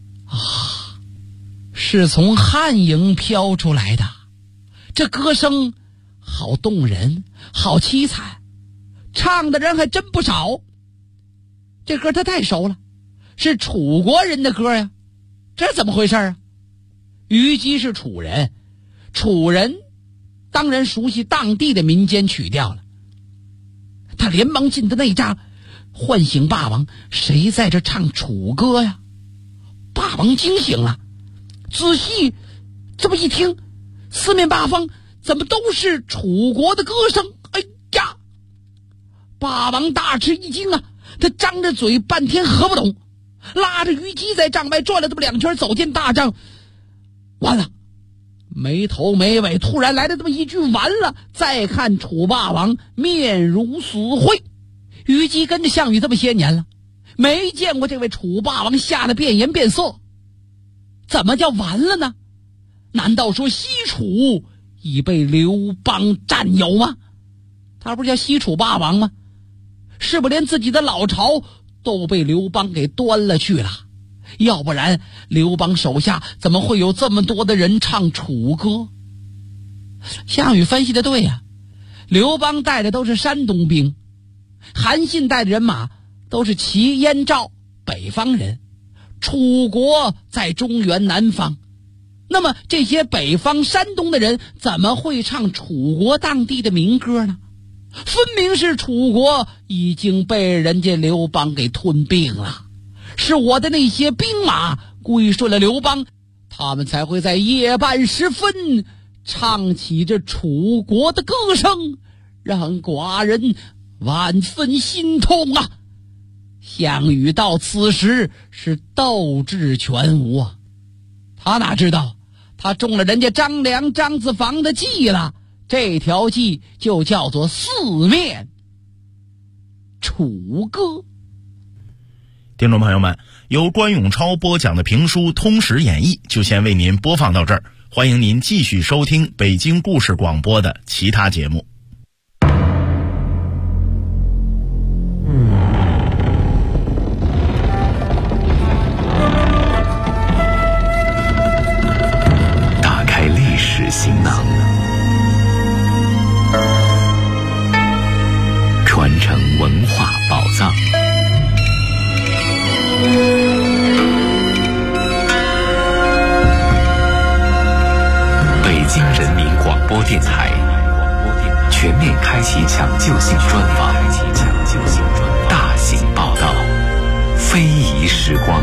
是从汉营飘出来的。这歌声好动人，好凄惨，唱的人还真不少。这歌他太熟了，是楚国人的歌呀，这怎么回事啊？虞姬是楚人，楚人当然熟悉当地的民间曲调了。他连忙进的内帐，唤醒霸王，谁在这唱楚歌呀？霸王惊醒了，仔细这么一听，四面八方怎么都是楚国的歌声？哎呀！霸王大吃一惊啊，他张着嘴半天合不懂，拉着虞姬在帐外转了这么2圈，走进大帐。完了，没头没尾，突然来了这么一句完了。再看楚霸王面如死灰。虞姬跟着项羽这么些年了，没见过这位楚霸王吓得变颜变色。怎么叫完了呢？难道说西楚已被刘邦占有吗？他不是叫西楚霸王吗？是不连自己的老巢都被刘邦给端了去了？要不然刘邦手下怎么会有这么多的人唱楚歌？项羽分析的对呀，刘邦带的都是山东兵，韩信带的人马都是齐燕赵北方人，楚国在中原南方。那么这些北方山东的人怎么会唱楚国当地的民歌呢？分明是楚国已经被人家刘邦给吞并了，是我的那些兵马归顺了刘邦，他们才会在夜半时分唱起这楚国的歌声，让寡人万分心痛啊！项羽到此时是斗志全无啊，他哪知道他中了人家张良张子房的计了。这条计就叫做四面楚歌。 听众朋友们，由关永超播讲的评书《通史演义》就先为您播放到这儿，欢迎您继续收听北京故事广播的其他节目。 城文化宝藏。北京人民广播电台全面开启抢救性专访，大型报道，非遗时光。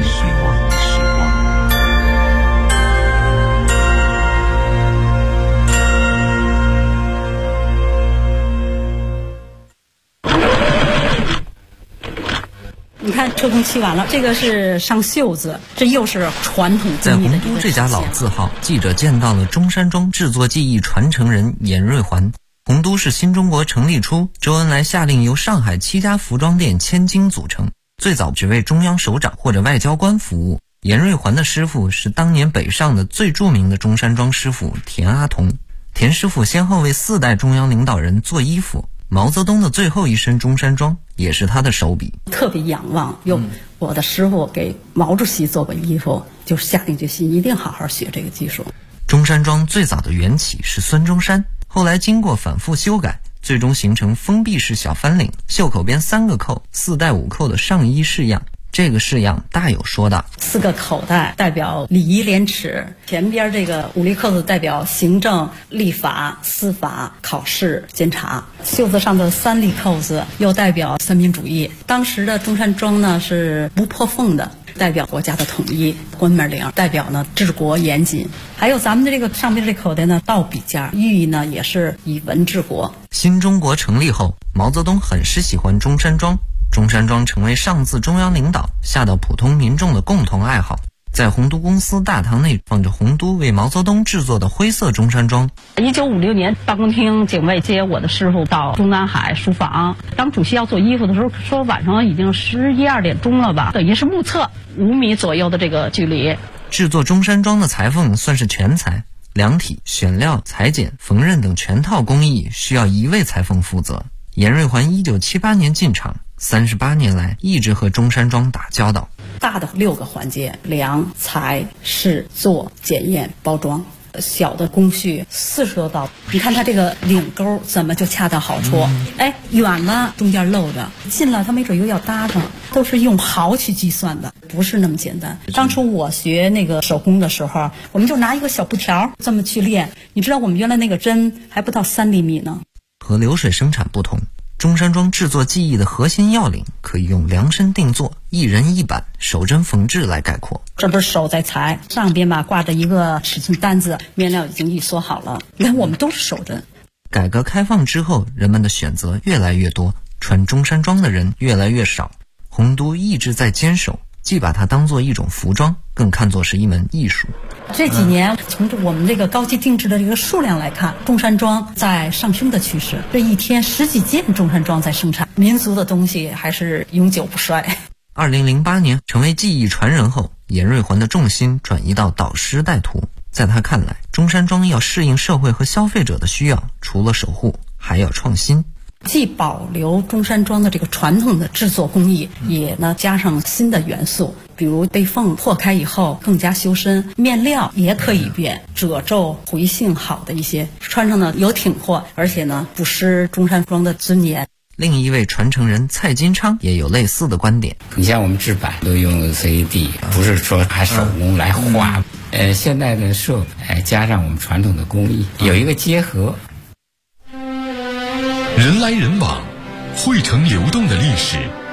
你看车工漆完了，这个是上袖子，这又是传统在洪都这家老字号，记者见到了中山装制作技艺传承人严瑞环。洪都是新中国成立初，周恩来下令由上海7家服装店千金组成，最早只为中央首长或者外交官服务。严瑞环的师傅是当年北上的最著名的中山装师傅田阿童。田师傅先后为4代中央领导人做衣服，毛泽东的最后一身中山装也是他的手笔。 特别仰望，我的师傅给毛主席做过衣服，就下定决心一定好好学这个技术。 中山装最早的缘起是孙中山，后来经过反复修改，最终形成封闭式小翻领，袖口边3个扣，4带5扣的上衣式样。这个式样大有说道，4个口袋代表礼仪廉耻，前边这个5粒扣子代表行政、立法、司法、考试、监察，袖子上的3粒扣子又代表三民主义。当时的中山装呢是不破缝的，代表国家的统一，关门领代表呢治国严谨，还有咱们的这个上边这口袋呢倒笔架，寓意呢也是以文治国。新中国成立后，毛泽东很是喜欢中山装，中山装成为上自中央领导下到普通民众的共同爱好。在洪都公司大堂内放着洪都为毛泽东制作的灰色中山装。1956年，办公厅警卫接我的师傅到中南海书房，当主席要做衣服的时候，说晚上已经11、12点钟了吧，等于是目测5米左右的这个距离。制作中山装的裁缝算是全才，量体、选料、裁剪、缝纫等全套工艺需要1位裁缝负责。严瑞环1978年进场，38年来一直和中山装打交道。大的6个环节：量、裁、试、做、检验、包装。小的工序40多道。你看它这个领钩怎么就恰到好处？远了中间漏着，近了它没准又要搭上，都是用毫去计算的，不是那么简单。当初我学那个手工的时候，我们就拿一个小布条这么去练。你知道我们原来那个针还不到3厘米呢。和流水生产不同，中山装制作技艺的核心要领可以用量身定做、一人一板、手针缝制来概括。这不是手在裁，上边吧挂着一个尺寸单子，面料已经一缩好了。你看我们都是手针。改革开放之后，人们的选择越来越多，穿中山装的人越来越少。洪都一直在坚守，既把它当作一种服装，更看作是一门艺术。这几年从我们这个高级定制的这个数量来看，中山装在上升的趋势。这一天10几件中山装在生产，民族的东西还是永久不衰。2008年成为技艺传人后，严瑞环的重心转移到导师带徒。在他看来，中山装要适应社会和消费者的需要，除了守护，还要创新。既保留中山装的这个传统的制作工艺，也呢加上新的元素，比如被缝破开以后更加修身，面料也可以变，褶皱回性好的一些，穿上呢有挺阔，而且呢不失中山装的尊严。另一位传承人蔡金昌也有类似的观点。 你像我们制版都用 CAD， 不是说拿手工来画，现代的设备加上我们传统的工艺，有一个结合。 人来人往，汇成流动的历史。